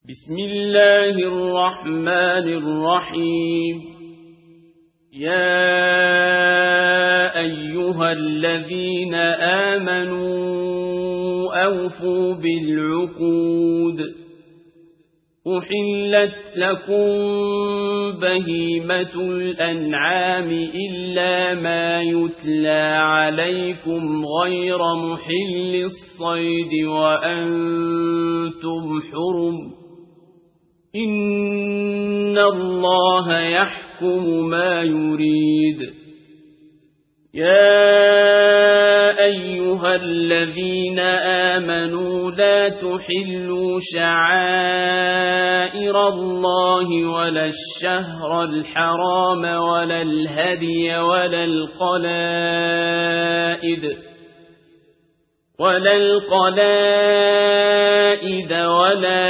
بسم الله الرحمن الرحيم يا أيها الذين آمنوا أوفوا بالعقود أحلت لكم بهيمة الأنعام إلا ما يتلى عليكم غير محل الصيد وأنتم حرم إن الله يحكم ما يريد يا أيها الذين آمنوا لا تحلوا شعائر الله ولا الشهر الحرام ولا الهدي ولا القلائد ولا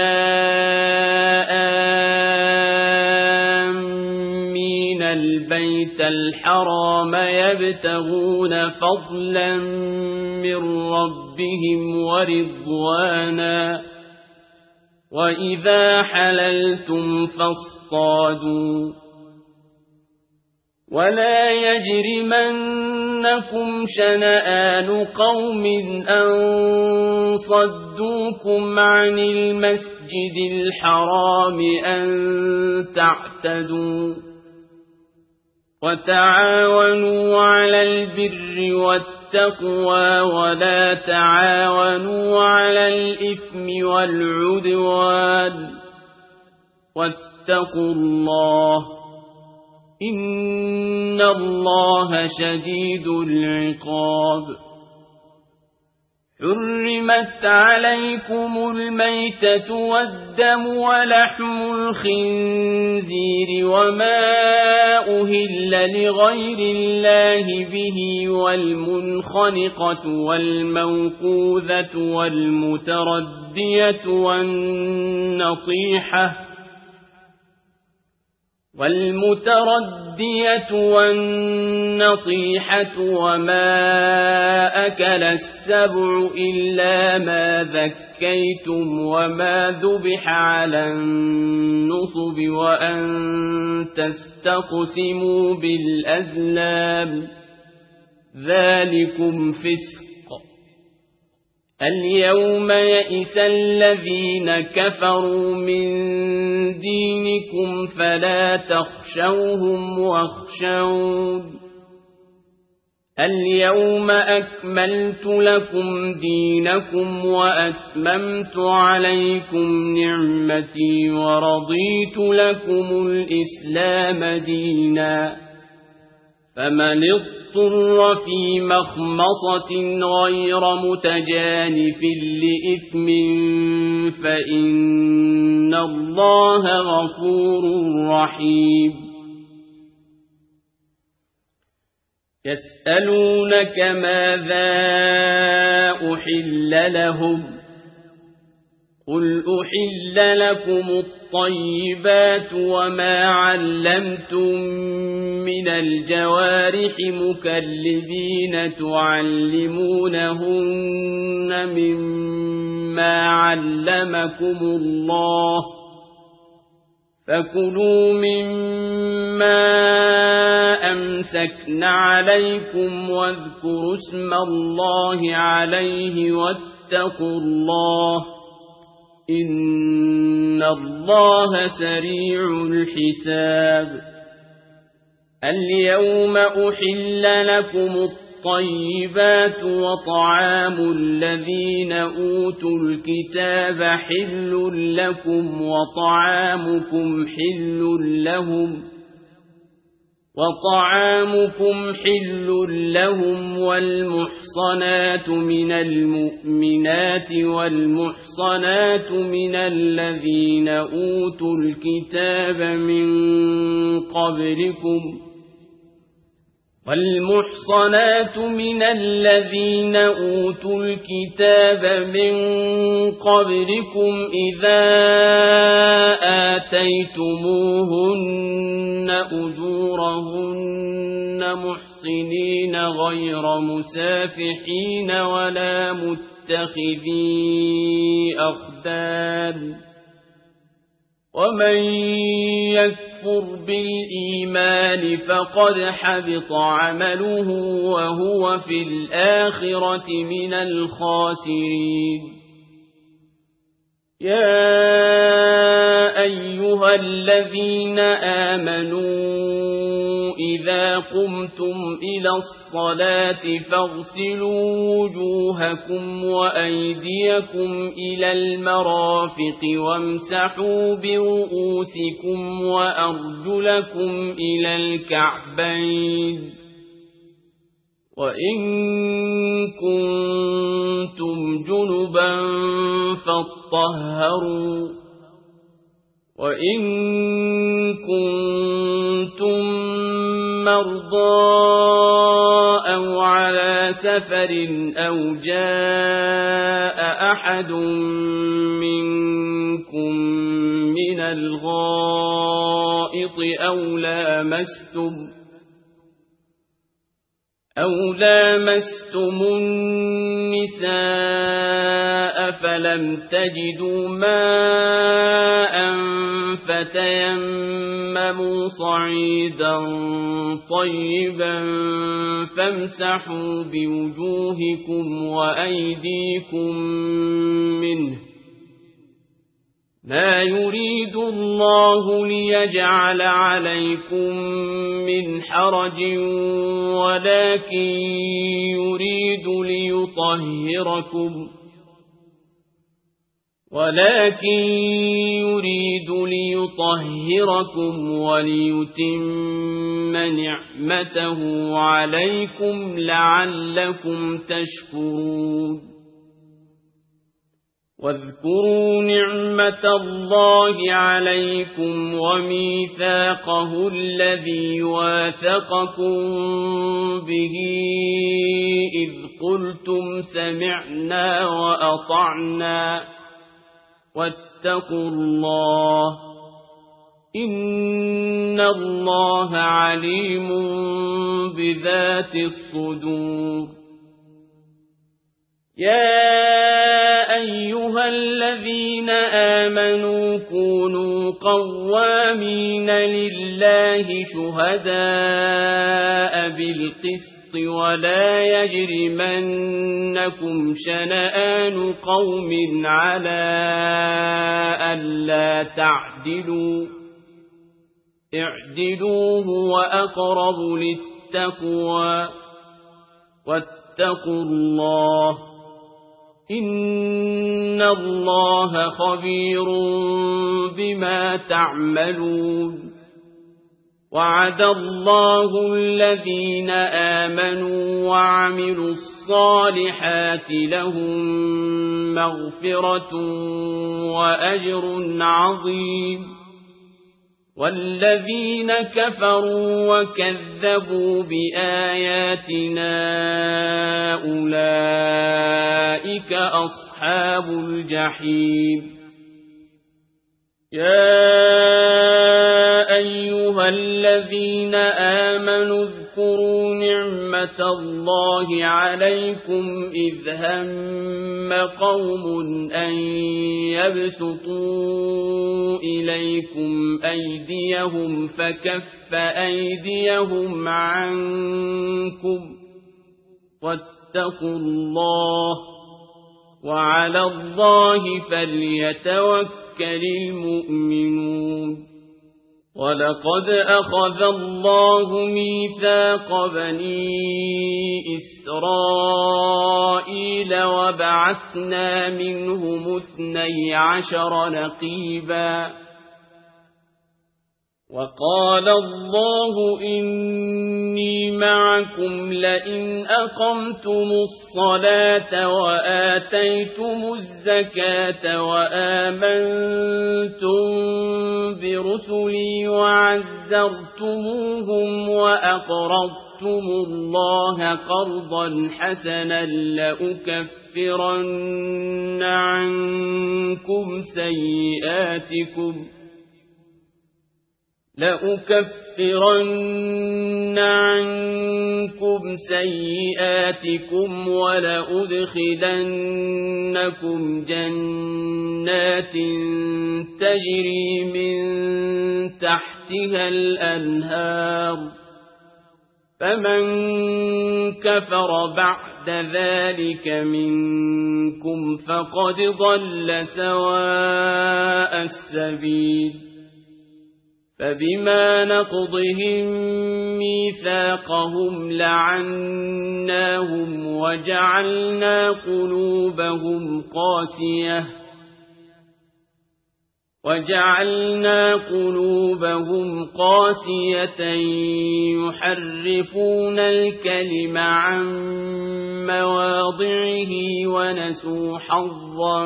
آمين البيت الحرام يبتغون فضلا من ربهم ورضوانا وإذا حللتم فاصطادوا ولا يجرمنكم شنآن قوم أن صدوكم عن المسجد الحرام أن تعتدوا وتعاونوا على البر والتقوى ولا تعاونوا على الإثم والعدوان واتقوا الله إن الله شديد العقاب حرمت عليكم الميتة والدم ولحم الخنزير وما أهل لغير الله به والمنخنقة والموقوذة والمتردية والنطيحة وما أكل السبع إلا ما ذكيتم وما ذبح على النصب وأن تستقسموا بالأزلام ذلكم فسق اليوم يئس الذين كفروا من دينكم فلا تخشوهم واخشون اليوم أكملت لكم دينكم وأتممت عليكم نعمتي ورضيت لكم الإسلام دينا فمن اضطر في مخمصة غير متجانف لإثم فإن الله غفور رحيم يسألونك ماذا أحل لهم قل أحل لكم الطيبات وما علمتم من الجوارح مكلبين تعلمونهن مما علمكم الله فكلوا مما أمسكن عليكم واذكروا اسم الله عليه واتقوا الله إن الله سريع الحساب اليوم أحل لكم الطيبات وطعام الذين أوتوا الكتاب حل لكم وطعامكم حل لهم والمحصنات من المؤمنات والمحصنات من الذين أوتوا الكتاب من قبلكم إذا آتيتموهن أجورهن محصنين غير مسافحين ولا متخذي أخدان ومن يكفر بالإيمان فقد حبط عمله وهو في الآخرة من الخاسرين يا أيها الذين آمنوا إذا قمتم إلى الصلاة فاغسلوا وجوهكم وأيديكم إلى المرافق وامسحوا برؤوسكم وأرجلكم إلى الكعبين وإن كنتم جنبا فاطهروا وإن كنتم مرضى أو على سفر أو جاء أحد منكم من الغائط أو لامستم النساء فلم تجدوا ماء فتيمموا صعيدا طيبا فامسحوا بوجوهكم وأيديكم منه ما يريد الله ليجعل عليكم من حرج ولكن يريد ليطهركم وليتم نعمته عليكم لعلكم تشكرون واذكروا نعمة الله عليكم وميثاقه الذي واثقكم به إذ قلتم سمعنا وأطعنا واتقوا الله إن الله عليم بذات الصدور يا أيها الذين آمنوا كونوا قوامين لله شهداء بالقسط ولا يجرمنكم شنآن قوم على ألا تعدلوا اعدلوا هو أقرب للتقوى واتقوا الله إن الله خبير بما تعملون وعد الله الذين آمنوا وعملوا الصالحات لهم مغفرة وأجر عظيم والذين كفروا وكذبوا بآياتنا أولئك أصحاب الجحيم يا أيها الذين آمنوا اذكروا نعمة الله عليكم إذ هم قوم أن يبسطوا إليكم أيديهم فكف أيديهم عنكم واتقوا الله وعلى الله فليتوكل المؤمنون ولقد أخذ الله ميثاق بني إسرائيل وبعثنا منهم 12 نقيبا وقال الله إني معكم لئن أقمتم الصلاة وآتيتم الزكاة وآمنتم برسلي وعزرتموهم وأقرضتم الله قرضا حسنا لأكفرن عنكم لأكفرن عنكم سيئاتكم ولأدخلنكم جنات تجري من تحتها الأنهار فمن كفر بعد ذلك منكم فقد ضل سواء السبيل فبما نقضهم ميثاقهم لعناهم وجعلنا قلوبهم قاسية يحرفون الكلم عن مواضعه ونسوا حظا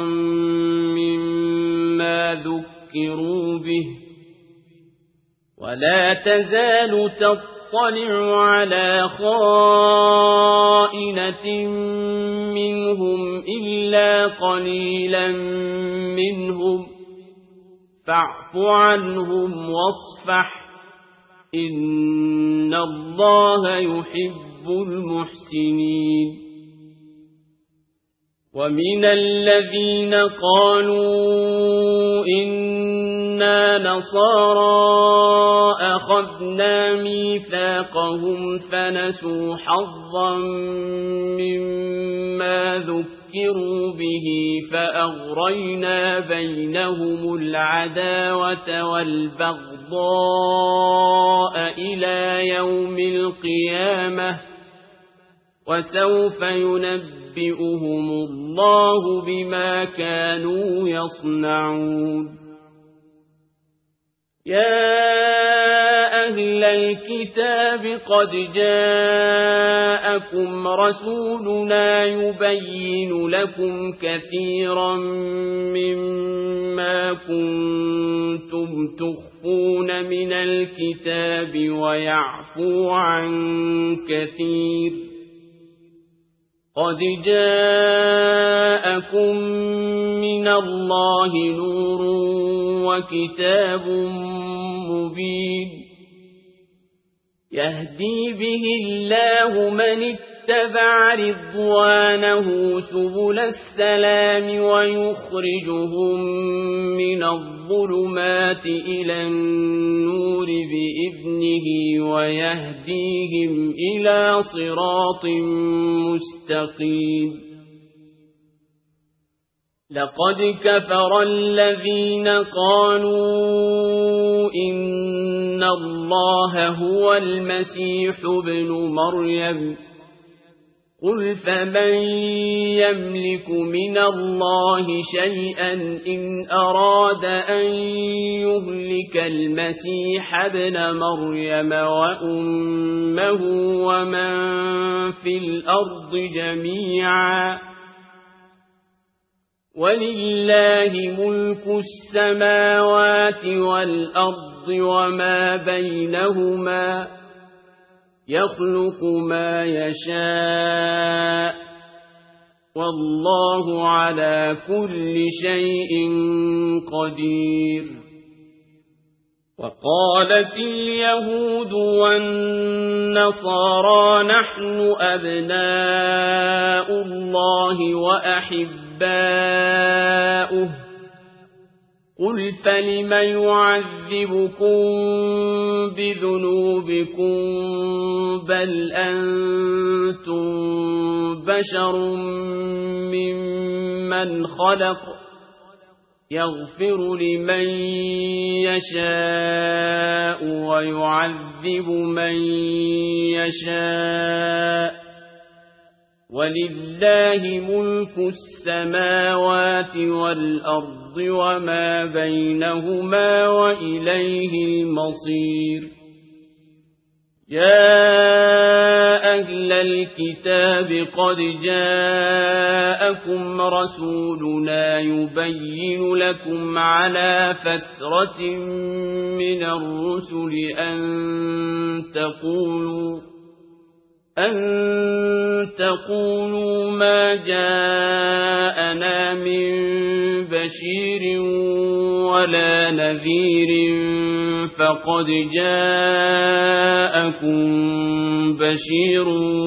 مما ذكروا به ولا تزال تطلع على خائنة منهم إلا قليلا منهم فاعف عنهم واصفح إن الله يحب المحسنين ومن الذين قالوا إنا نصارى أخذنا ميثاقهم فنسوا حظا مما ذكروا به فأغرينا بينهم العداوة والبغضاء إلى يوم القيامة وسوف ينبئهم الله بما كانوا يصنعون يا أهل الكتاب قد جاءكم رسولنا يبين لكم كثيرا مما كنتم تخفون من الكتاب ويعفو عن كثير قد جاءكم من الله نور وكتاب مبين يهدي به الله من اتبع رضوانه سبل السلام ويخرجهم من الظلمات إلى النور بإذنه ويهديهم إلى صراط مستقيم لقد كفر الذين قالوا إن الله هو المسيح ابن مريم قل فمن يملك من الله شيئا إن أراد أن يهلك المسيح ابن مريم وأمه ومن في الأرض جميعا ولله ملك السماوات والأرض وما بينهما يخلق ما يشاء والله على كل شيء قدير وقالت اليهود والنصارى نحن أبناء الله وأحباؤه قل فلم يعذبكم بذنوبكم بل أنتم بشر ممن خلق يغفر لمن يشاء ويعذب من يشاء ولله ملك السماوات والأرض وما بينهما وإليه المصير يا أهل الكتاب قد جاءكم رسولنا يبين لكم على فترة من الرسل أن تقولوا ما جاءنا من بشير ولا نذير فقد جاءكم بشير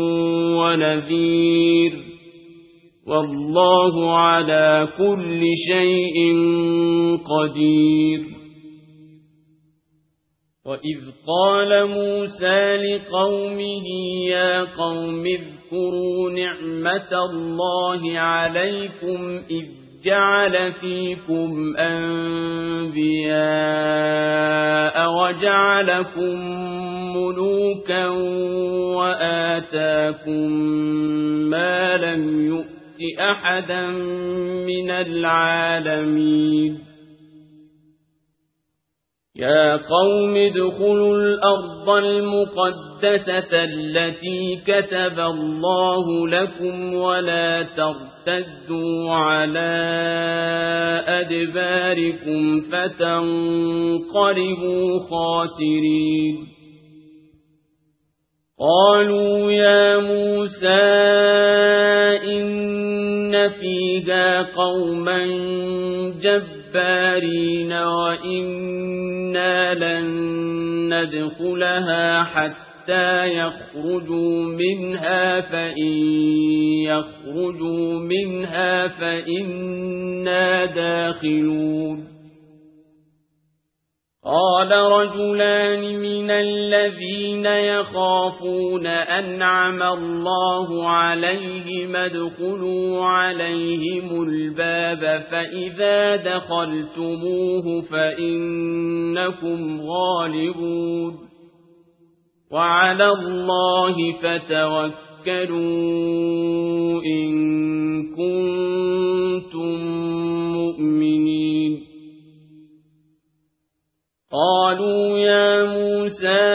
ونذير والله على كل شيء قدير. وإذ قال موسى لقومه يا قوم اذكروا نعمة الله عليكم إذ جعل فيكم أنبياء وجعلكم ملوكا وآتاكم ما لم يؤت أحدا من العالمين. يا قوم ادخلوا الأرض المقدسة التي كتب الله لكم ولا ترتدوا على أدباركم فتنقلبوا خاسرين. قالوا يا موسى إن فيها قوما جبارين وإنا لن ندخلها حتى يخرجوا منها فإن يخرجوا منها فإنا داخلون. قال رجلان من الذين يخافون أنعم الله عليهم ادخلوا عليهم الباب فإذا دخلتموه فإنكم غالبون وعلى الله فتوكلوا إن كنتم مؤمنين. قالوا يا موسى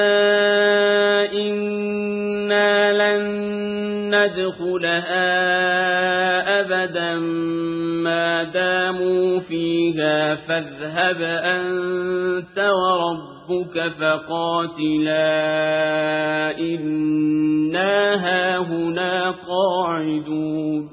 إنا لن ندخلها أبدا ما داموا فيها فاذهب أنت وربك فقاتلا إنا هاهنا قاعدون.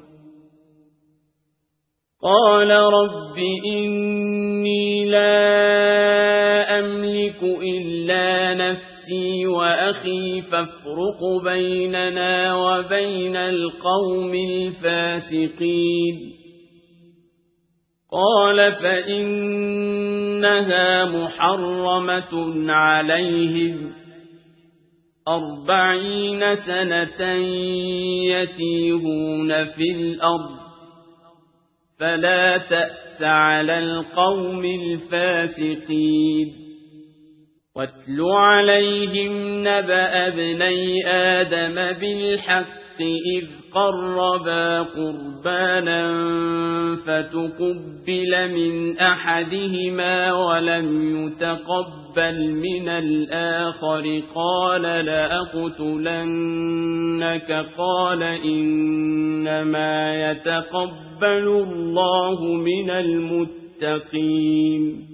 قال رب إني لا أملك إلا نفسي وأخي فافرق بيننا وبين القوم الفاسقين. قال فإنها محرمة عليهم 40 سنة يتيهون في الأرض فلا تأس على القوم الفاسقين. واتل عليهم نبأ ابني آدم بالحق إذ قربا قربانا فتقبل من أحدهما ولم يتقبل من الآخر قال لأقتلنك قال إنما يتقبل الله من المتقين.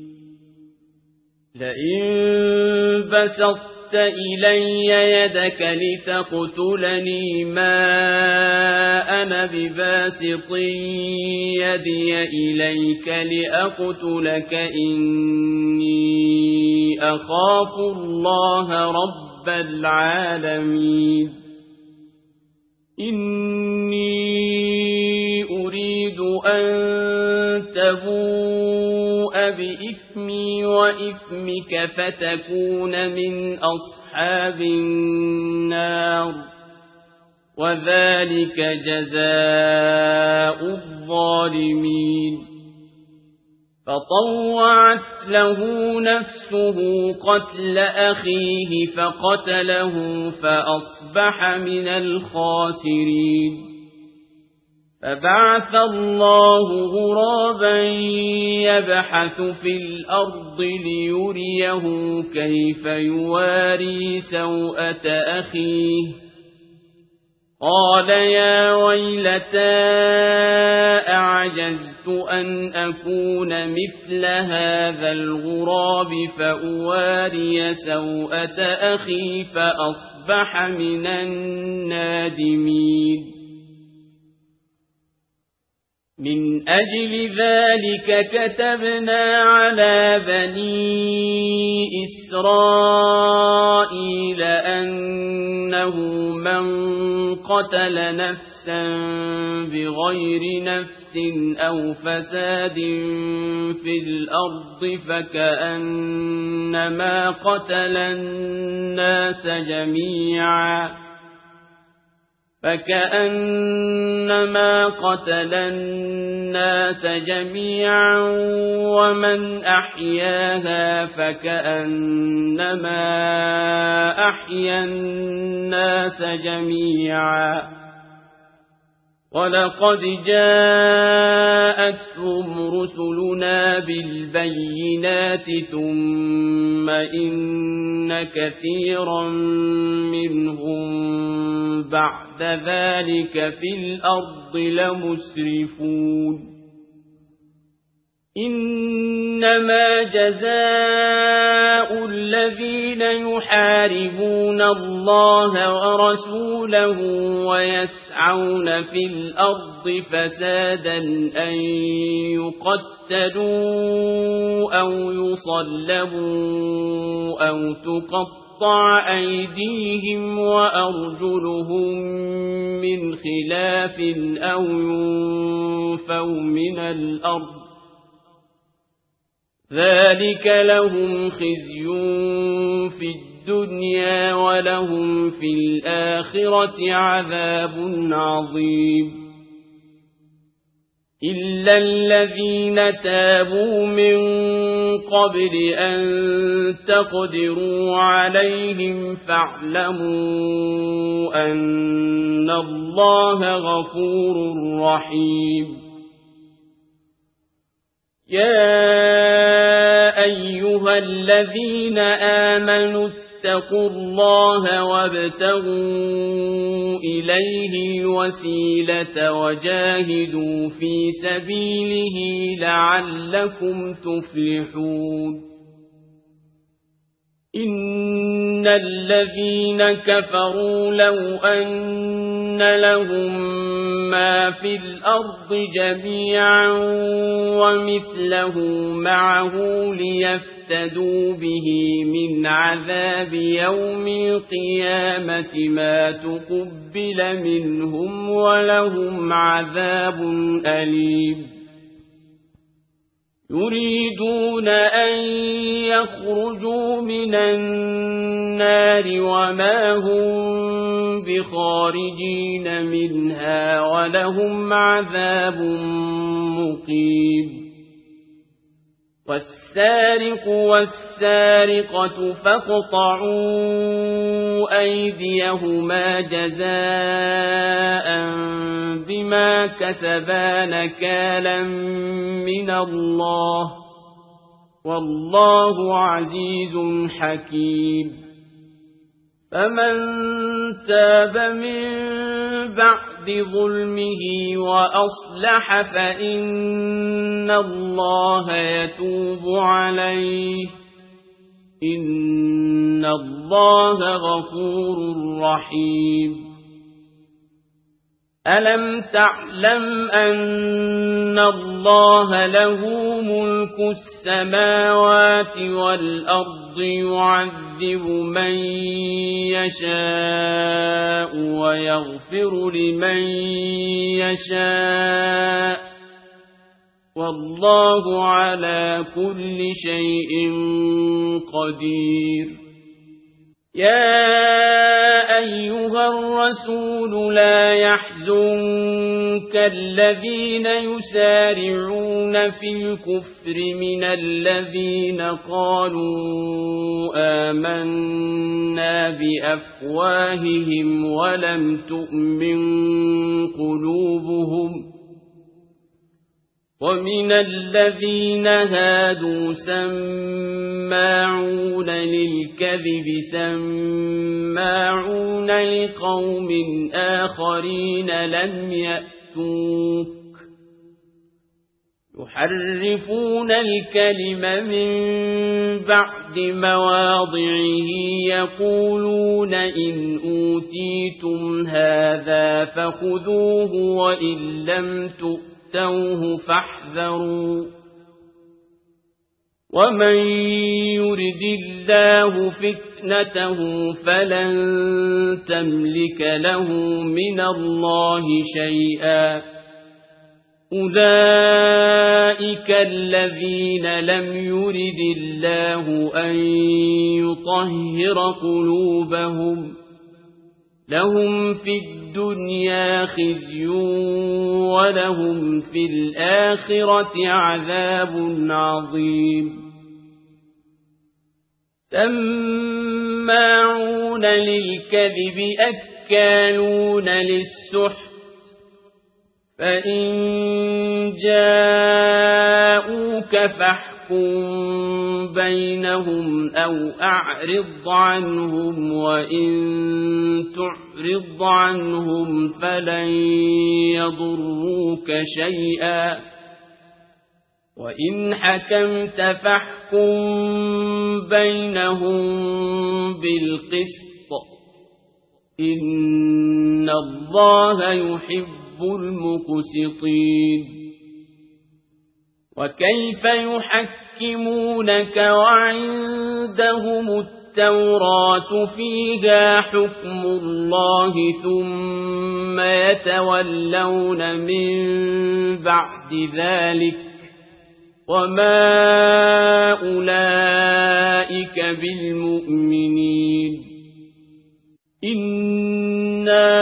لئن بسطت إلي يدك لتقتلني ما أنا بباسط يدي إليك لأقتلك إني أخاف الله رب العالمين. إني أريد أن تبوء بإثمي وإثمك فتكون من أصحاب النار وذلك جزاء الظالمين. فطوعت له نفسه قتل أخيه فقتله فأصبح من الخاسرين. فبعث الله غرابا يبحث في الأرض ليريه كيف يواري سوءة أخيه قال يا ويلتى أعجزت أن أكون مثل هذا الغراب فأواري سوءة أخي فأصبح من النادمين من أجل ذلك كتبنا على بني إسرائيل أنه من قتل نفسا بغير نفس أو فساد في الأرض فكأنما قتل الناس جميعا ومن أحياها فكأنما أحيا الناس جميعا ولقد جاءتهم رسلنا بالبينات ثم إن كثيرا منهم بعد ذلك في الأرض لمسرفون إنما جزاء الذين يحاربون الله ورسوله ويسعون في الأرض فسادا أن يقتلوا أو يصلبوا أو تقطع أيديهم وأرجلهم من خلاف أو ينفوا من الأرض ذلك لهم خزي في الدنيا ولهم في الآخرة عذاب عظيم إلا الذين تابوا من قبل أن تقدروا عليهم فاعلموا أن الله غفور رحيم يا أيها الذين آمنوا اتقوا الله وابتغوا إليه الوسيلة وجاهدوا في سبيله لعلكم تفلحون إن الذين كفروا لو أن لهم ما في الأرض جميعا ومثله معه ليفتدوا به من عذاب يوم القيامة ما تقبل منهم ولهم عذاب أليم يريدون أن يخرجوا من النار وما هم بخارجين منها ولهم عذاب مقيم والسارق والسارقة فاقطعوا أيديهما جزاء بما كسبا نكالا من الله والله عزيز حكيم فمن تاب من بعد ظلمه وأصلح فإن الله يتوب عليه إن الله غفور رحيم ألم تعلم أن الله له ملك السماوات والأرض يعذب من يشاء ويغفر لمن يشاء والله على كل شيء قدير يا أيها الرسول لا يحزنك الذين يسارعون في الكفر من الذين قالوا آمنا بأفواههم ولم تؤمن قلوبهم ومن الذين هادوا سماعون للكذب سماعون لقوم آخرين لم يأتوك يحرفون الكلم من بعد مواضعه يقولون إن أوتيتم هذا فخذوه وإن لم تؤتوه فاحذروا ومن يرد الله فتنته فلن تملك له من الله شيئا أولئك الذين لم يرد الله أن يطهر قلوبهم لهم في الدنيا خزي ولهم في الآخرة عذاب عظيم سماعون للكذب أكالون للسحت فإن جاءوك فاحكم بينهم أو أعرض عنهم وإن تعرض عنهم فلن يضروك شيئا وإن حكمت فاحكم بينهم بالقسط إن الله يحب المقسطين وكيف يحكمونك وعندهم التوراة فيها حكم الله ثم يتولون من بعد ذلك وما أولئك بالمؤمنين إنا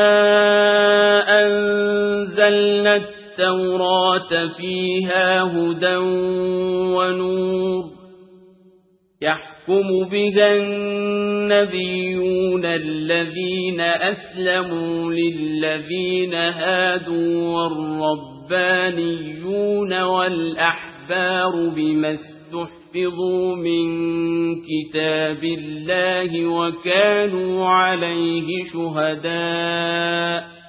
أنزلنا التوراة فيها هدى ونور يحكم بها النبيون الذين أسلموا للذين هادوا والربانيون والأحبار بما استحفظوا من كتاب الله وكانوا عليه شهداء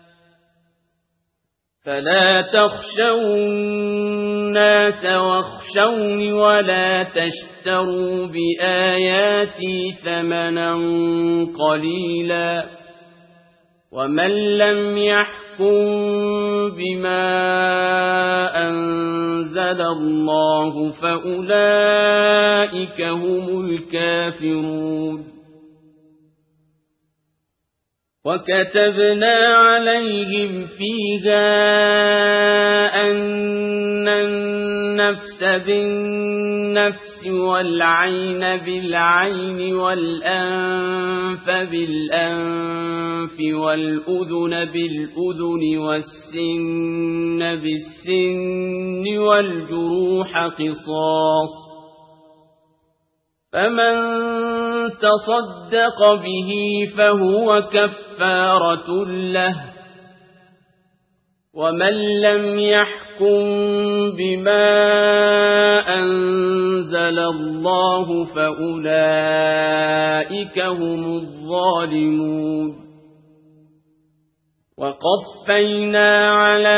فلا تخشوا الناس واخشوني ولا تشتروا بآياتي ثمنا قليلا ومن لم يحكم بما أنزل الله فأولئك هم الكافرون وكتبنا عليهم فيها أن النفس بالنفس والعين بالعين والأنف بالأنف والأذن بالأذن والسن بالسن والجروح قصاص فمن تصدق به فهو كفارة له ومن لم يحكم بما أنزل الله فأولئك هم الظالمون وقفينا على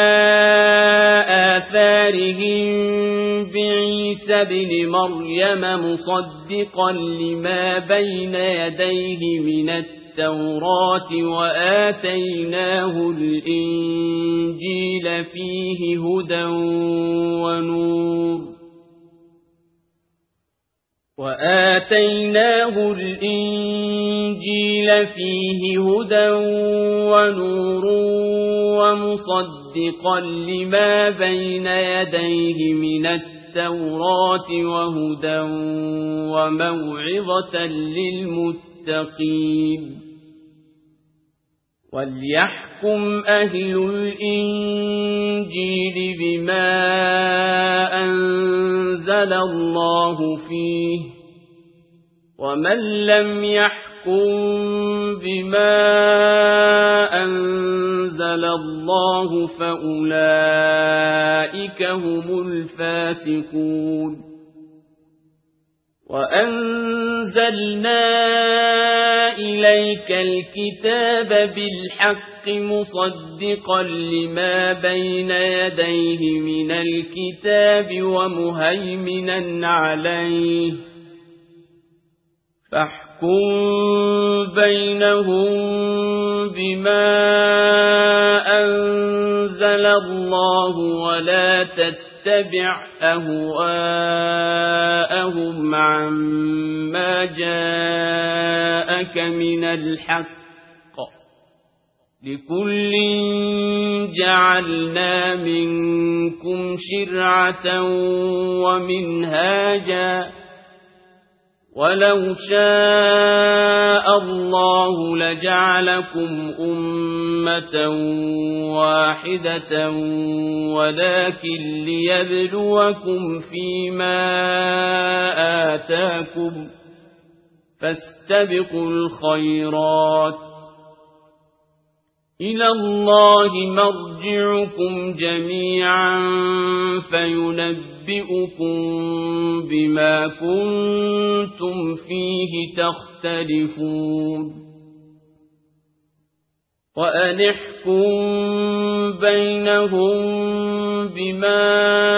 آثارهم بعيسى بن مريم مصدقا لما بين يديه من التوراة وآتيناه الإنجيل فيه هدى ونور ومصدقا لما بين يديه من التوراة وهدى وموعظة للمتقين وليحكم أهل الإنجيل بما أنزل الله فيه ومن لم يحكم يحكم بما أنزل الله فأولئك هم الفاسقون وأنزلنا إليك الكتاب بالحق مصدقا لما بين يديه من الكتاب ومهيمنا عليه فاحكم بينهم بما أنزل الله ولا تتبع أهواءهم عما جاءك من الحق لكل جعلنا منكم شرعة ومنهاجا ولو شاء الله لجعلكم أمة واحدة ولكن ليبلوكم فيما آتاكم فاستبقوا الخيرات إلى الله مرجعكم جميعا فينبئكم بما كنتم فيه تختلفون وأن احكم بينهم بما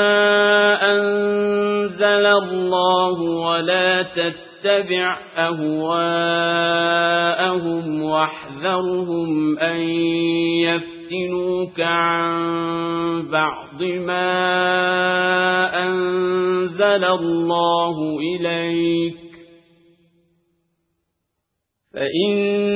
أنزل الله ولا تتبع أهواءهم واحذرهم أن يفتنوك عن بعض ما أنزل الله إليك فإن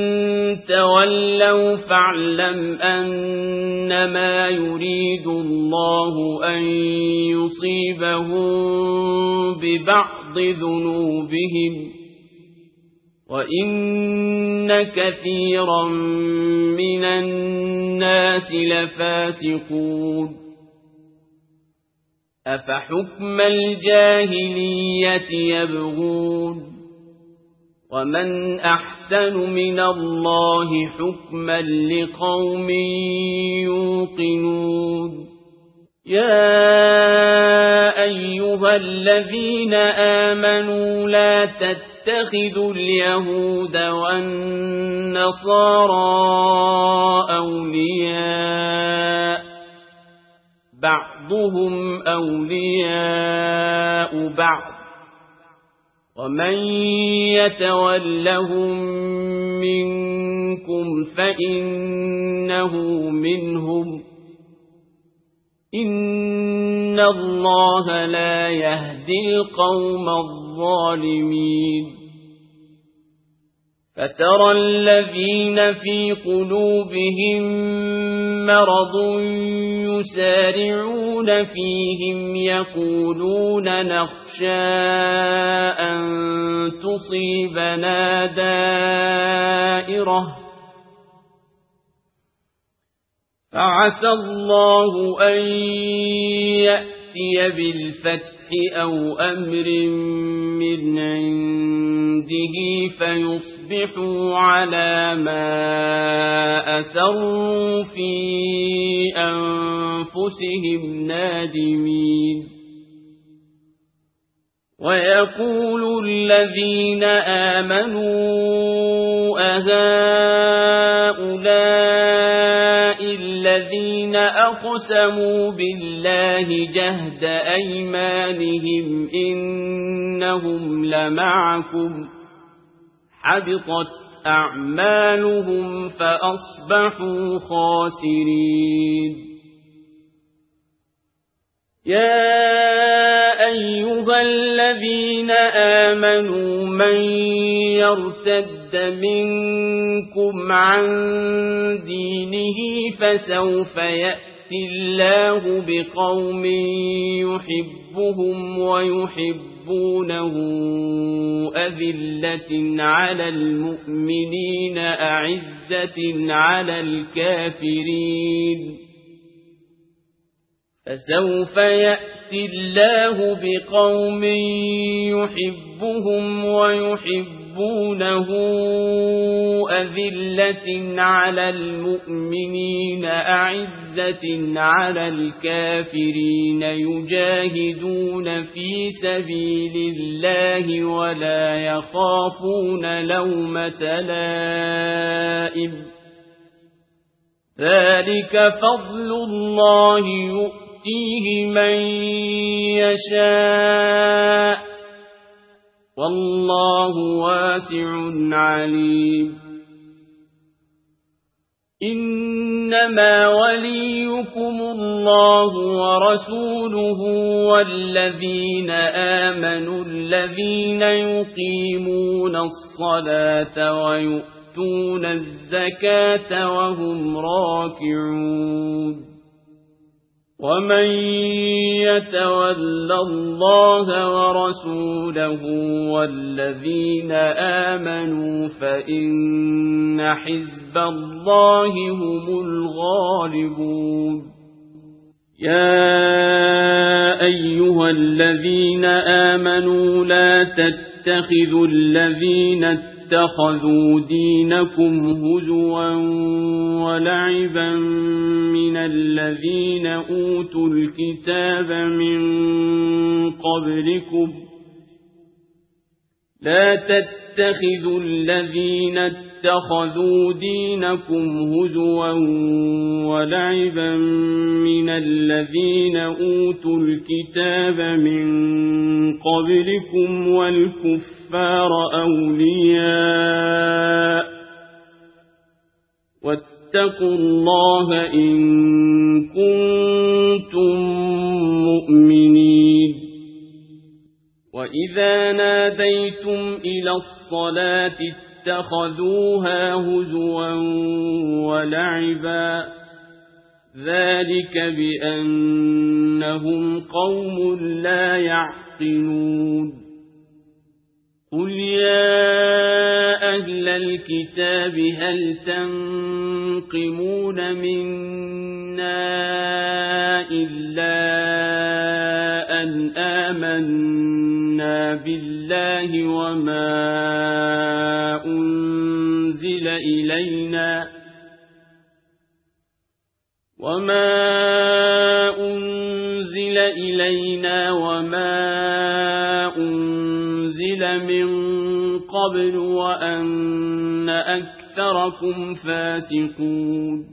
تولوا فاعلم أنما يريد الله أن يصيبهم ببعض ذنوبهم وإن كثيرا من الناس لفاسقون أفحكم الجاهلية يبغون ومن أحسن من الله حكما لقوم يوقنون يا أيها الذين آمنوا لا تتخذوا اليهود والنصارى أولياء بعضهم أولياء بعض ومن يتولهم منكم فإنه منهم إن الله لا يهدي القوم الظالمين فترى الذين في قلوبهم مرض يسارعون فيهم يقولون نخشى أن تصيبنا دائرة فعسى الله أن يأتي بالفتح أو أمر من عنده فيصبحوا على ما أسروا في أنفسهم نادمين ويقول الذين آمنوا أهؤلاء الذين أقسموا بالله جهد أيمانهم إنهم لمعكم حبطت أعمالهم فأصبحوا خاسرين يا أيها الذين آمنوا من يرتد منكم عن دينه فسوف يأتي الله بقوم يحبهم ويحبونه أذلة على المؤمنين أعزة على الكافرين فسوف يأتي يأتي الله بقوم يحبهم ويحبونه أذلة على المؤمنين أعزة على الكافرين يجاهدون في سبيل الله ولا يخافون لومة لائم ذلك فضل الله يؤتيه من يشاء والله واسع عليم إنما وليكم الله ورسوله والذين آمنوا الذين يقيمون الصلاة ويؤتون الزكاة وهم راكعون ومن يتول الله ورسوله والذين آمنوا فإن حزب الله هم الغالبون يا أيها الذين آمنوا لا تتخذوا الذين اتخذوا دينكم هزوا ولعبا من الذين أوتوا الكتاب من قبلكم لا تتخذوا الذين اتخذوا دينكم هزوا ولعبا من الذين أوتوا الكتاب من قبلكم والكفار أولياء واتقوا الله إن كنتم مؤمنين وإذا ناديتم إلى الصلاة اتخذوها هزوا ولعبا ذلك بأنهم قوم لا يعقلون قل يا أهل الكتاب هل تنقمون منا إلا أن آمنا بالله وما أنزل إلينا وما أنزل من قبل وأن أكثركم فاسقون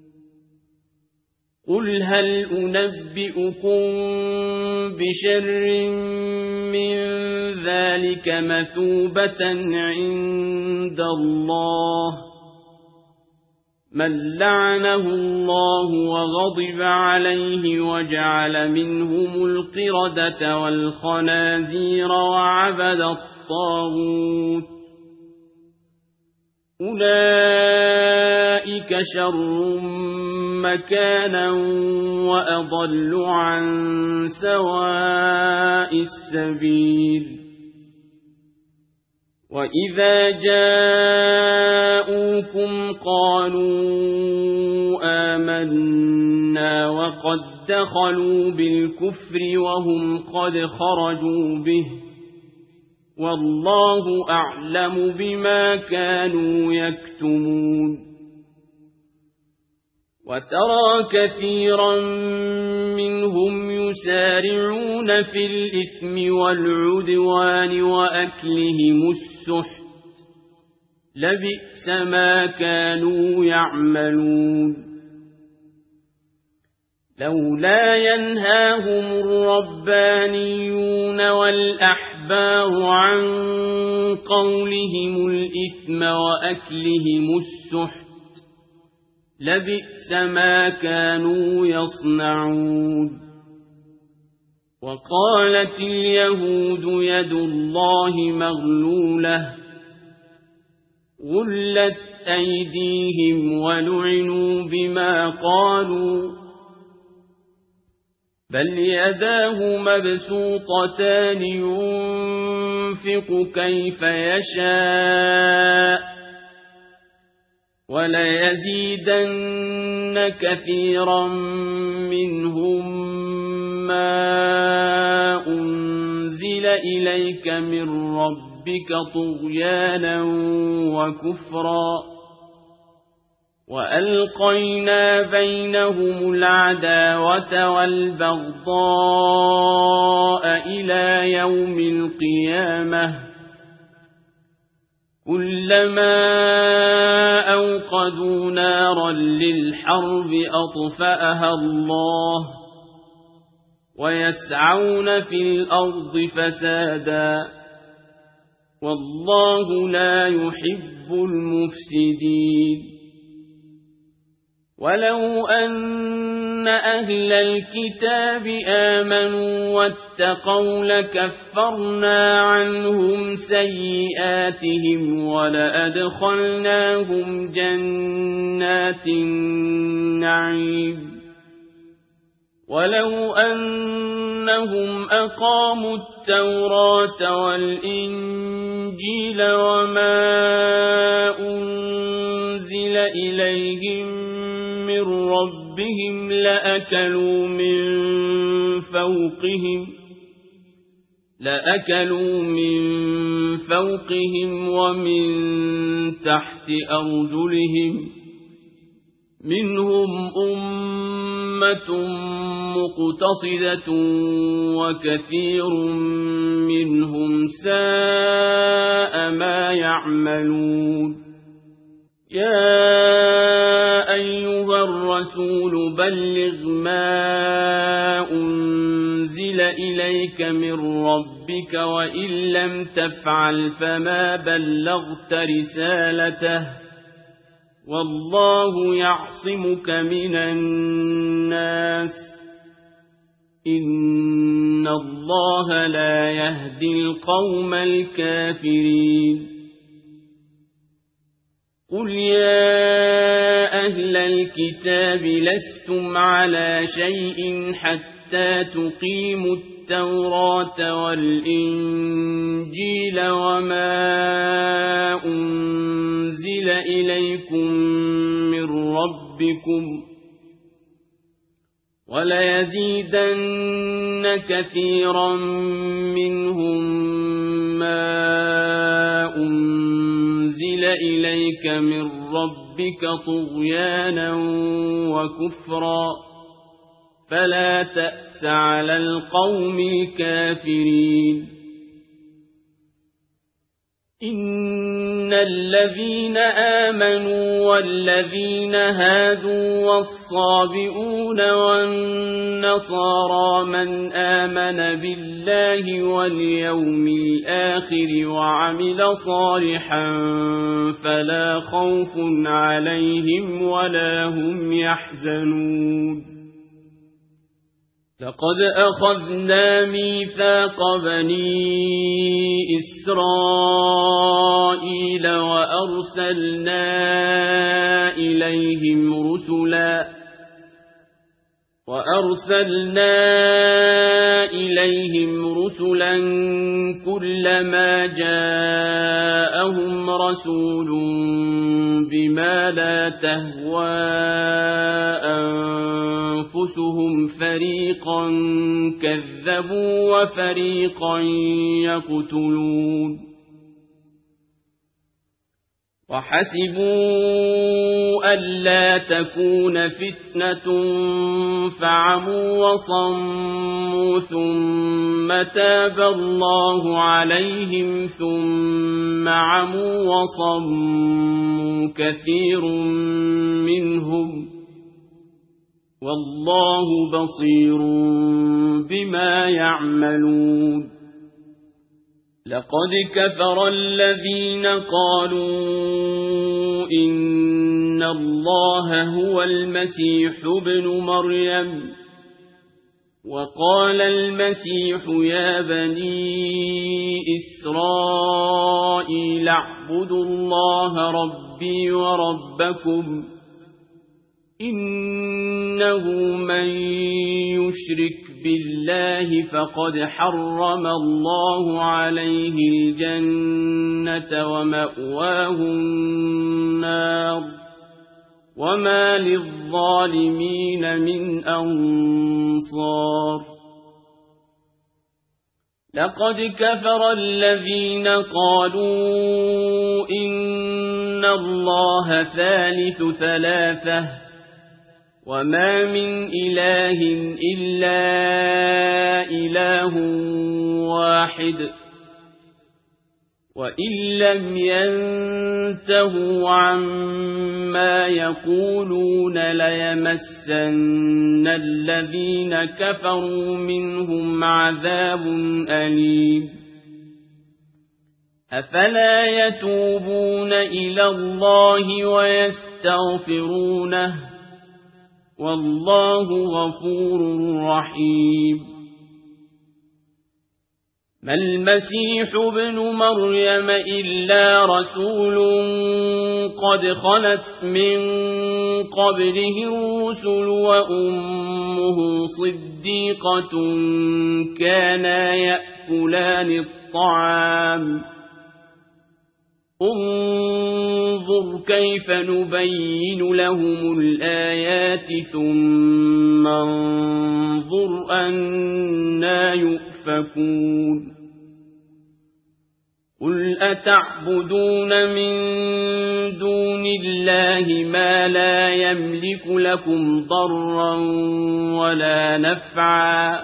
قل هل أنبئكم بشر من ذلك مثوبة عند الله من لعنه الله وغضب عليه وجعل منهم القردة والخنازير وعبد الطاغوت أولئك شر مكانا وأضل عن سواء السبيل وإذا جاءوكم قالوا آمنا وقد دخلوا بالكفر وهم قد خرجوا به والله أعلم بما كانوا يكتمون وترى كثيرا منهم يسارعون في الإثم والعدوان وأكلهم السحت لبئس ما كانوا يعملون لولا ينهاهم الربانيون والأحبار عن قولهم الإثم وأكلهم السحت لبئس ما كانوا يصنعون وقالت اليهود يد الله مغلولة غلت أيديهم ولعنوا بما قالوا بل يداه مبسوطتان ينفق كيف يشاء وليزيدن كثيرا منهم ما أنزل إليك من ربك طغيانا وكفرا وألقينا بينهم العداوة والبغضاء إلى يوم القيامة كلما أوقدوا نارا للحرب أطفأها الله ويسعون في الأرض فسادا والله لا يحب المفسدين ولو أن أهل الكتاب آمنوا واتقوا لكفرنا عنهم سيئاتهم ولأدخلناهم جنات النعيم ولو أنهم أقاموا التوراة والإنجيل وما أنزل إليهم من ربهم لأكلوا من فوقهم ومن تحت أرجلهم منهم أمة مقتصدة وكثير منهم ساء ما يعملون يا أيها الرسول بلغ ما أنزل إليك من ربك وإن لم تفعل فما بلغت رسالته والله يعصمك من الناس إن الله لا يهدي القوم الكافرين قل يا أهل الكتاب لستم على شيء حتى تقيموا التوراة والإنجيل وما أنزل إليكم من ربكم وليزيدن كثيرا منهم ما أنزل إليك من ربك طغيانا وكفرا فلا تأس على القوم الكافرين إن الذين آمنوا والذين هادوا والصابئون والنصارى من آمن بالله واليوم الآخر وعمل صالحا فلا خوف عليهم ولا هم يحزنون لقد أخذنا ميثاق بني إسرائيل وأرسلنا إليهم رسلا كلما جاءهم رسول بما لا تهوى أنفسهم فريقا كذبوا وفريقا يقتلون وحسبوا ألا تكون فتنة فعموا وصموا ثم تاب الله عليهم ثم عموا وصموا كثير منهم والله بصير بما يعملون لقد كفر الذين قالوا إن الله هو المسيح ابن مريم وقال المسيح يا بني إسرائيل اعبدوا الله ربي وربكم إنه من يشرك بالله فقد حرم الله عليه الجنة ومأواه النار وما للظالمين من أنصار لقد كفر الذين قالوا إن الله ثالث ثلاثة وما من إله إلا إله واحد وإن لم ينتهوا عما يقولون ليمسن الذين كفروا منهم عذاب أليم أفلا يتوبون إلى الله ويستغفرونه والله غفور رحيم ما المسيح ابن مريم إلا رسول قد خلت من قبله الرسل وأمه صديقة كانا يأكلان الطعام انظر كيف نبين لهم الآيات ثم انظر أنى يؤفكون قل أتعبدون من دون الله ما لا يملك لكم ضرا ولا نفعا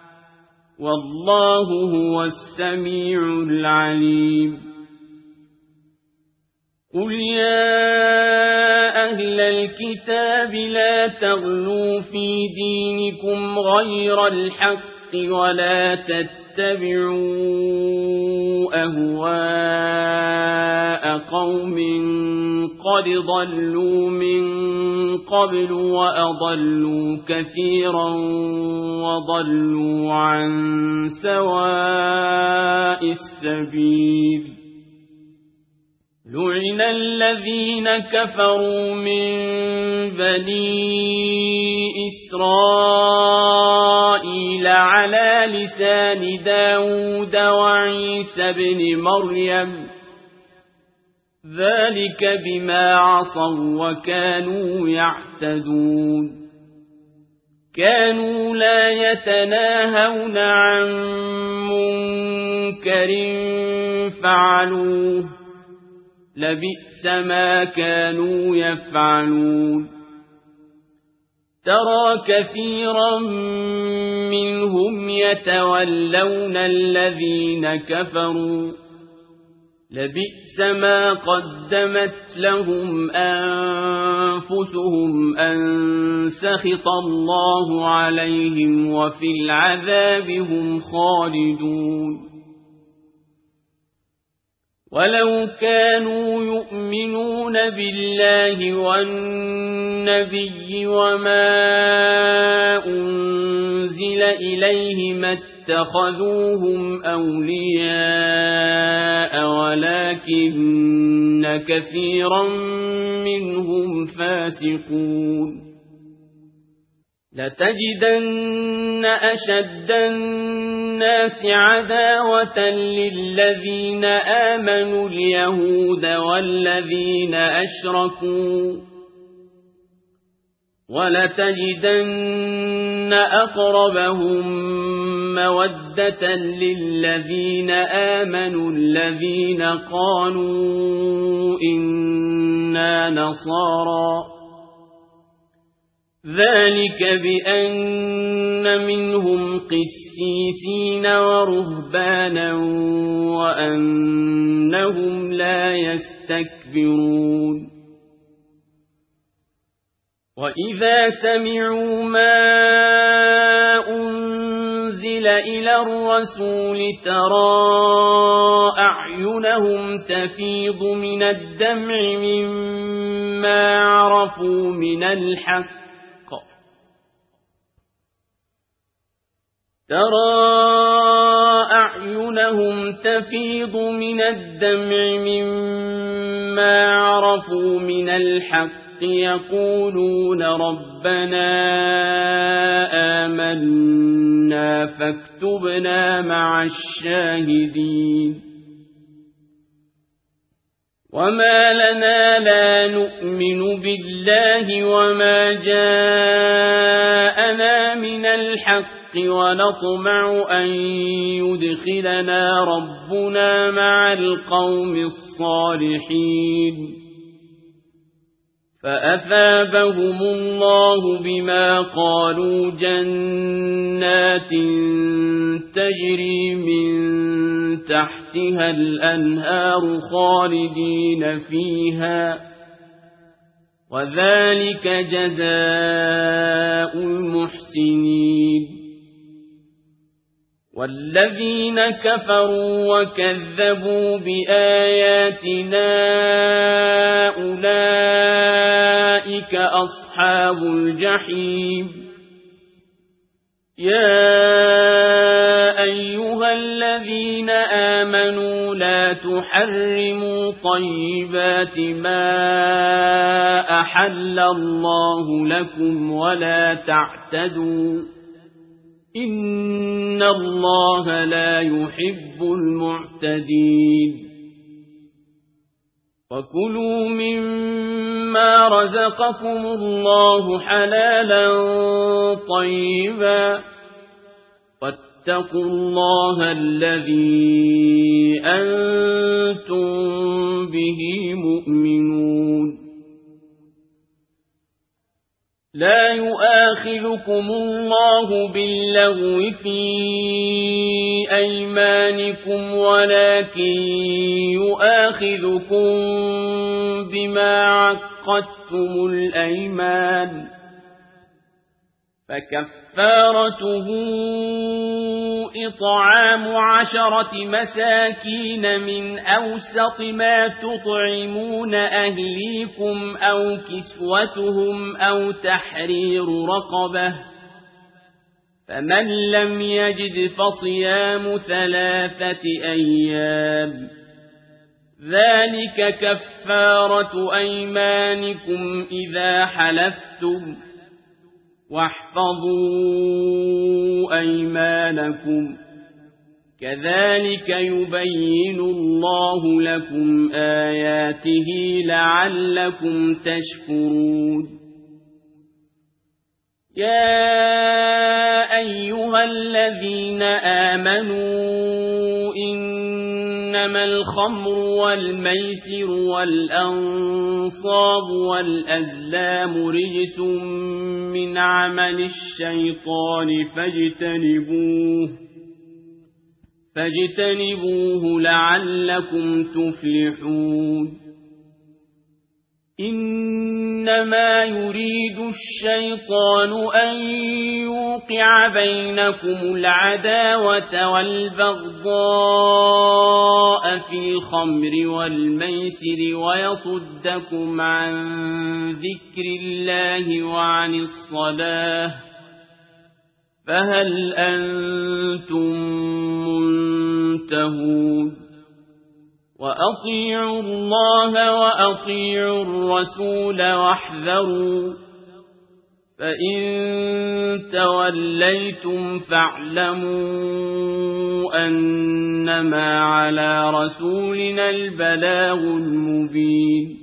والله هو السميع العليم قل يا أهل الكتاب لا تغلوا في دينكم غير الحق ولا تتبعوا أهواء قوم قد ضلوا من قبل وأضلوا كثيرا وضلوا عن سواء السبيل لعن الذين كفروا من بني إسرائيل على لسان داود وعيسى بن مريم ذلك بما عصوا وكانوا يعتدون كانوا لا يتناهون عن منكر فعلوه لبئس ما كانوا يفعلون ترى كثيرا منهم يتولون الذين كفروا لبئس ما قدمت لهم أنفسهم أن سخط الله عليهم وفي العذاب هم خالدون ولو كانوا يؤمنون بالله والنبي وما أنزل إليه ما اتخذوهم أولياء ولكن كثيرا منهم فاسقون لتجدن أشد الناس عداوة للذين آمنوا اليهود والذين أشركوا ولتجدن أقربهم مودة للذين آمنوا الذين قالوا إنا نصارى ذلك بأن منهم قسيسين ورهبانا وأنهم لا يستكبرون وإذا سمعوا ما أنزل إلى الرسول ترى أعينهم تفيض من الدمع مما عرفوا من الحق يقولون ربنا آمنا فاكتبنا مع الشاهدين وما لنا لا نؤمن بالله وما جاءنا من الحق ونطمع أن يدخلنا ربنا مع القوم الصالحين فأثابهم الله بما قالوا جنات تجري من تحتها الأنهار خالدين فيها وذلك جزاء المحسنين والذين كفروا وكذبوا بآياتنا أولئك أصحاب الجحيم يا أيها الذين آمنوا لا تحرموا طيبات ما أحل الله لكم ولا تعتدوا إن الله لا يحب المعتدين وكلوا مما رزقكم الله حلالا طيبا واتقوا الله الذي أنتم به مؤمنون لا يؤاخذكم الله باللغو في أيمانكم ولكن يؤاخذكم بما عقدتم الأيمان فكفارته إطعام 10 مساكين من أوسط ما تطعمون أهليكم أو كسوتهم أو تحرير رقبة فمن لم يجد فصيام 3 أيام ذلك كفارة أيمانكم إذا حلفتم واحفظوا أيمانكم كذلك يبين الله لكم آياته لعلكم تشكرون يا أيها الذين آمنوا إنما الخمر والميسر والأنصاب والأزلام رجس من عمل الشيطان فاجتنبوه لعلكم تفلحون إنما يريد الشيطان أن يوقع بينكم العداوة والبغضاء في الخمر والميسر ويصدكم عن ذكر الله وعن الصلاة فهل أنتم منتهون وأطيعوا الله وأطيعوا الرسول واحذروا فإن توليتم فاعلموا أنما على رسولنا البلاغ المبين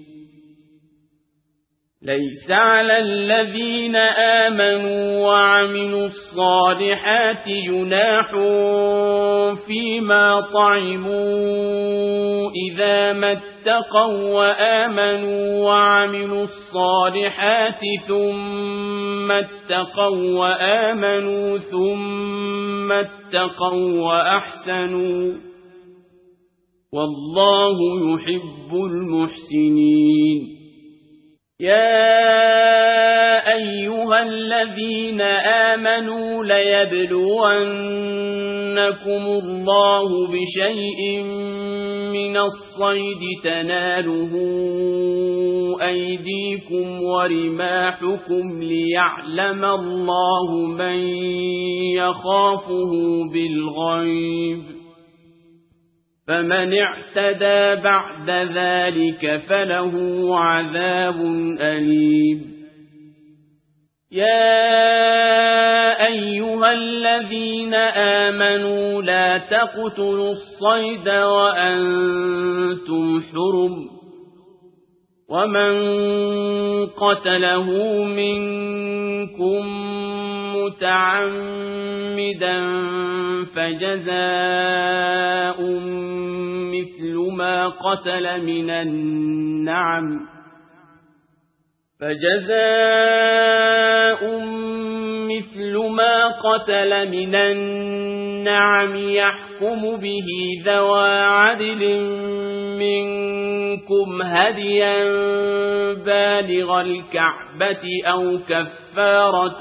ليس على الذين آمنوا وعملوا الصالحات جناح فيما طعموا إذا ما اتقوا وآمنوا وعملوا الصالحات ثم اتقوا وآمنوا ثم اتقوا وأحسنوا والله يحب المحسنين يا أيها الذين آمنوا ليبلونكم الله بشيء من الصيد تناله أيديكم ورماحكم ليعلم الله من يخافه بالغيب فمن اعتدى بعد ذلك فله عذاب أليم يا أيها الذين آمنوا لا تقتلوا الصيد وأنتم حرم ومن قتله منكم متعمدا فجزاء مثل ما قتل من النعم يحكم به ذوى عدل منكم هديا بالغ الكعبة أو كفارة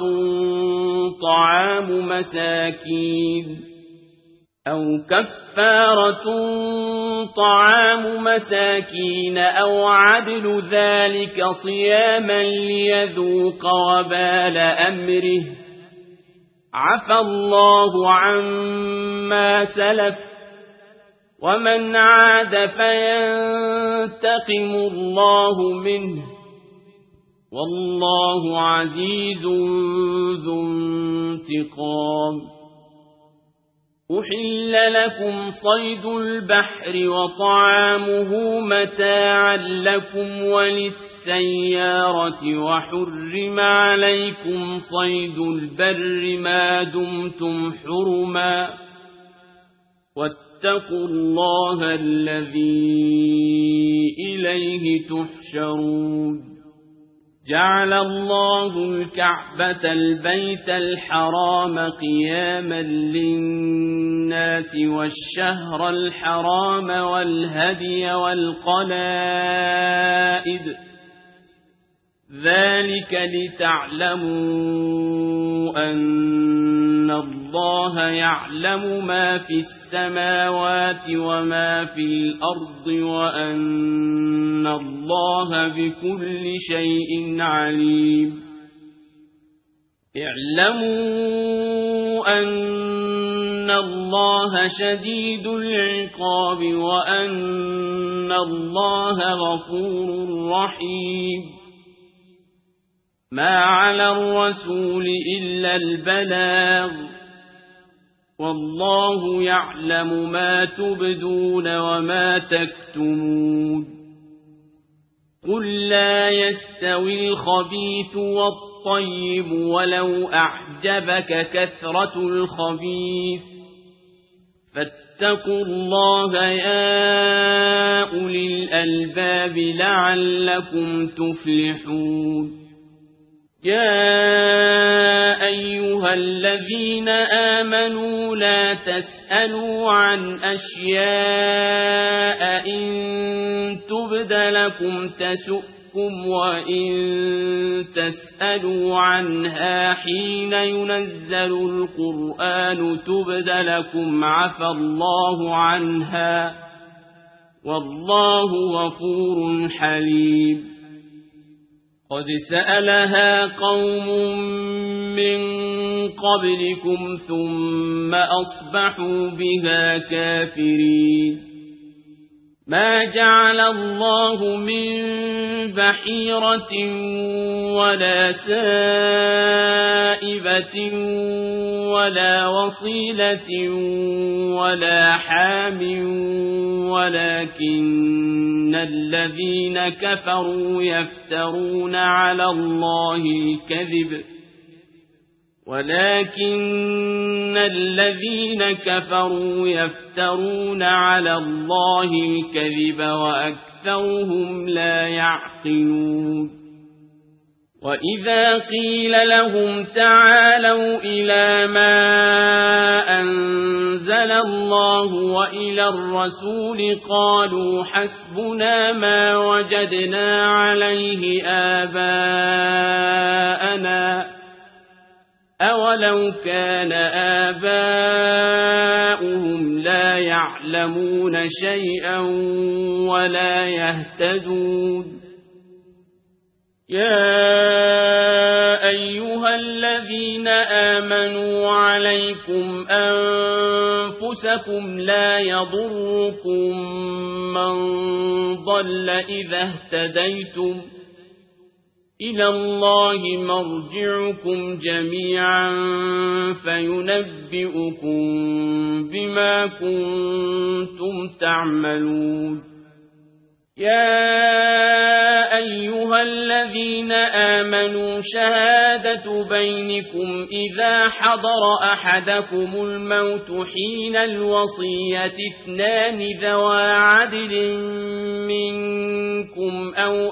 طعام مساكين أو عدل ذلك صياما ليذوق وبال أمره عفى الله عما سلف ومن عاد فينتقم الله منه والله عزيز ذو انتقام. أحل لكم صيد البحر وطعامه متاعا لكم وللسيارة وحرم عليكم صيد البر ما دمتم حرما واتقوا الله الذي إليه تحشرون. جعل الله الكعبة البيت الحرام قياما للناس والشهر الحرام والهدي والقلائد ذلك لتعلموا أن الله يعلم ما في السماوات وما في الأرض وأن الله بكل شيء عليم. اعلموا أن الله شديد العقاب وأن الله غفور رحيم. ما على الرسول إلا البلاغ والله يعلم ما تبدون وما تكتمون. قل لا يستوي الخبيث والطيب ولو أعجبك كثرة الخبيث فاتقوا الله يا أولي الألباب لعلكم تفلحون. يا أيها الذين آمنوا لا تسألوا عن أشياء إن تبد لكم تسؤكم وإن تسألوا عنها حين ينزل القرآن تبد لكم عفى الله عنها والله غفور حليم. قد سألها قوم من قبلكم ثم أصبحوا بها كافرين. ما جعل الله من بحيرة ولا سائبة ولا وصيلة ولا حام ولكن الذين كفروا يفترون على الله الكذب وأكثرهم لا يعقلون. وإذا قيل لهم تعالوا إلى ما أنزل الله وإلى الرسول قالوا حسبنا ما وجدنا عليه آباءنا أولو كان آباؤهم لا يعلمون شيئا ولا يهتدون. يا أيها الذين آمنوا عليكم أنفسكم لا يضركم من ضل إذا اهتديتم إلى الله مرجعكم جميعا فينبئكم بما كنتم تعملون. يا أيها الذين آمنوا آمنوا شهادة بينكم إذا حضر أحدكم الموت حين الوصية 2 ذوى عدل منكم أو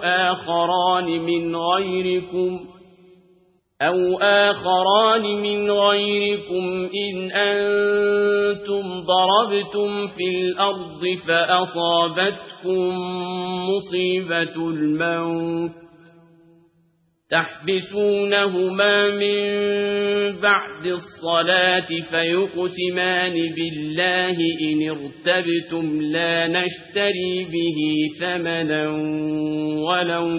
آخران من غيركم إن أنتم ضربتم في الأرض فأصابتكم مصيبة الموت تحبسونهما من بعد الصلاة فيقسمان بالله إن ارتبتم لا نشتري به ثمنا ولو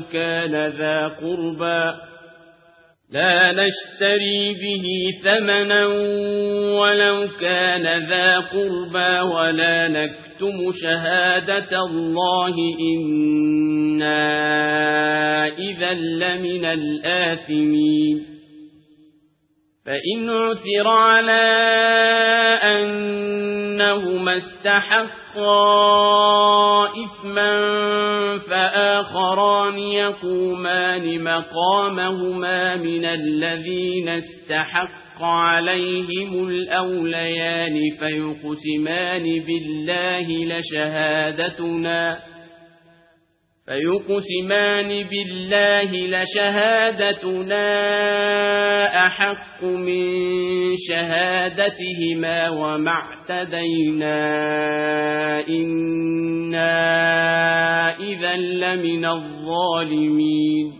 كان ذا قربى ولا نكتم شهادة الله إنا إذا لمن الآثمين فإن عثر على أنهما استحقا إثما فآخران يقومان مقامهما من الذين استحق عليهم الأوليان فيقسمان بالله لشهادتنا أحق من شهادتهما وما اعتدينا إنا إذا لمن الظالمين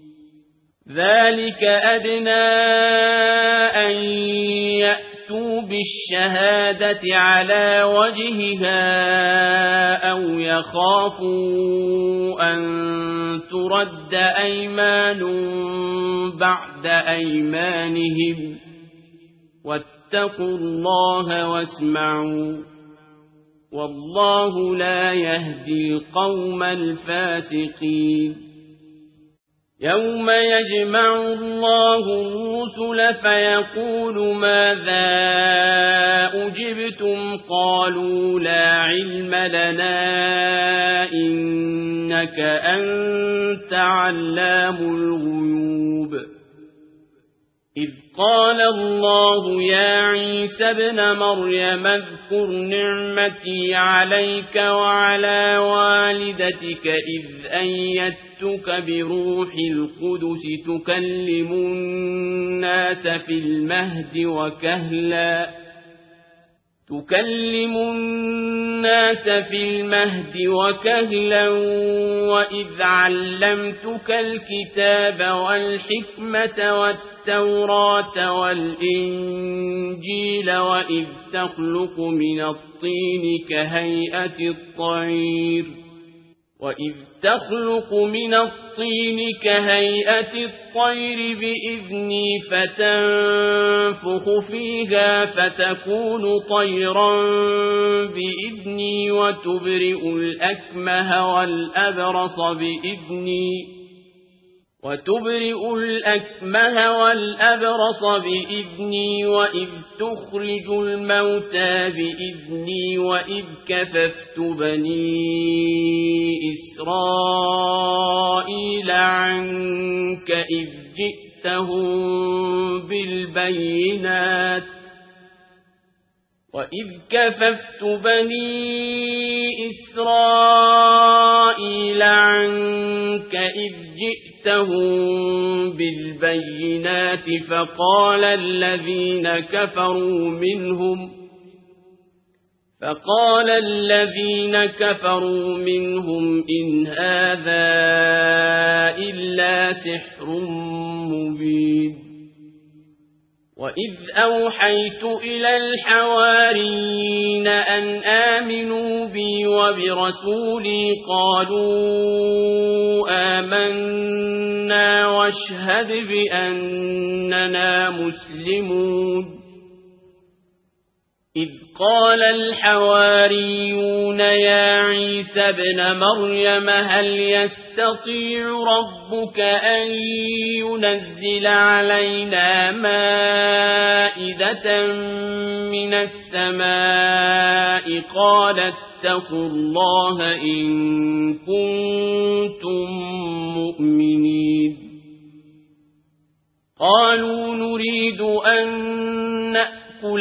ذلك أدنى أن يأتوا بالشهادة على وجهها أو يخافوا أن ترد أيمان بعد أيمانهم واتقوا الله واسمعوا والله لا يهدي القوم الفاسقين يوم يجمع الله الرسل فيقول ماذا أجبتم قالوا لا علم لنا إنك أنت علام الغيوب إذ قال الله يا عيسى ابن مريم اذكر نعمتي عليك وعلى والدتك إذ أيدتك بروح القدس تكلم الناس في المهد وكهلا وإذ علمتك الكتاب والحكمة والتوراة والإنجيل وإذ تخلق من الطين كهيئة الطير بإذني فتنفخ فيها فتكون طيرا بإذني وتبرئ الأكمه والأبرص بإذني وإذ تخرج الموتى بإذني وإذ كففت بني إسرائيل عنك إذ جئتهم بالبينات فقال الذين كفروا منهم إن هذا إلا سحر مبين وإذ أوحيت إلى الحواريين أن آمنوا بي وبرسولي قالوا آمنا واشهد بأننا مسلمون إذ قال الحواريون يا عيسى ابن مريم هل يستطيع ربك أن ينزل علينا مائدة من السماء قال اتقوا الله إن كنتم مؤمنين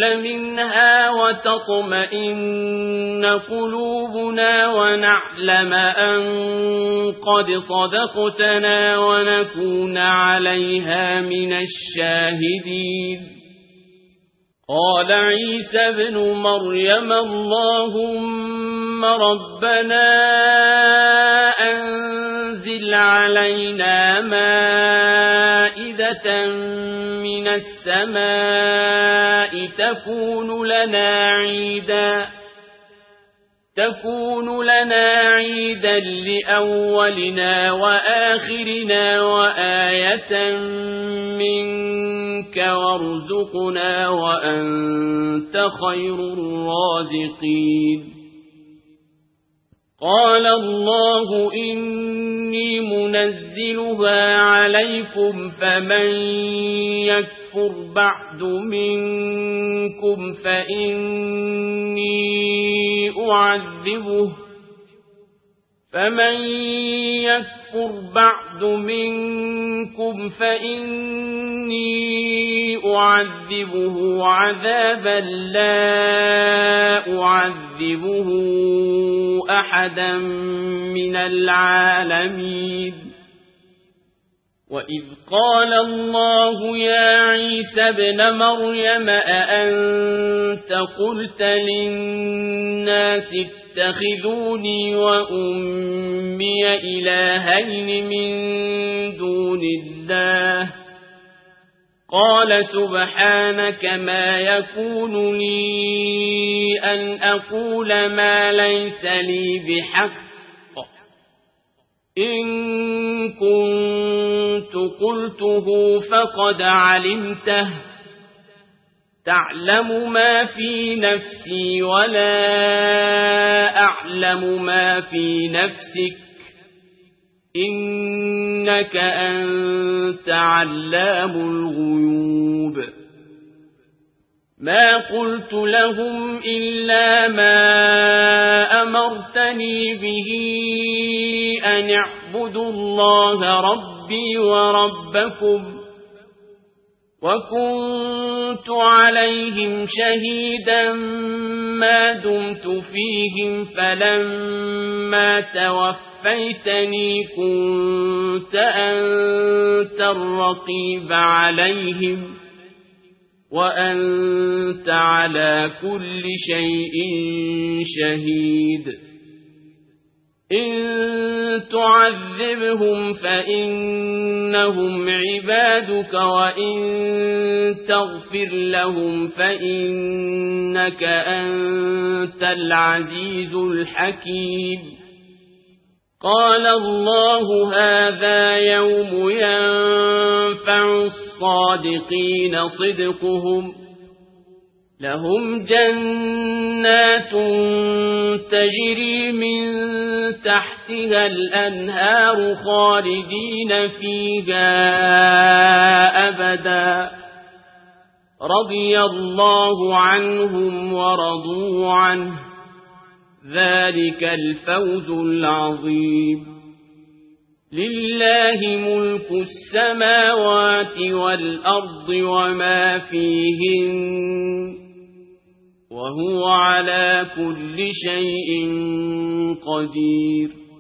نأكل منها وتطمئن قلوبنا ونعلم أن قد صدقتنا ونكون عليها من الشاهدين. قال عيسى بن مريم اللهم ربنا أنزل علينا مائدة من السماء تكون لنا عيدا لأولنا وآخرنا وآية منك وارزقنا وأنت خير الرازقين. قال الله إني منزلها عليكم فمن يكفر بعد منكم فإني أعذبه عذابا لا أعذبه أحدا من العالمين. وإذ قال الله يا عيسى ابن مريم أأنت قلت للناس اتخذوني وأمي إلهين من دون الله قال سبحانك ما يكون لي أن أقول ما ليس لي بحق إن كنت قلته فقد علمته تعلم ما في نفسي ولا أعلم ما في نفسك إنك أنت علام الغيوب. ما قلت لهم إلا ما أمرتني به أن اعبدوا الله ربي وربكم وكنت عليهم شهيدا ما دمت فيهم فلما توفيتني كنت أنت الرقيب عليهم وأنت على كل شيء شهيد. إن تعذبهم فإنهم عبادك وإن تغفر لهم فإنك أنت العزيز الحكيم. قال الله هذا يوم ينفع الصادقين صدقهم لهم جنات تجري من تحتها الأنهار خالدين فيها أبدا رضي الله عنهم ورضوا عنه ذلك الفوز العظيم. لله ملك السماوات والأرض وما فيهن وهو على كل شيء قدير.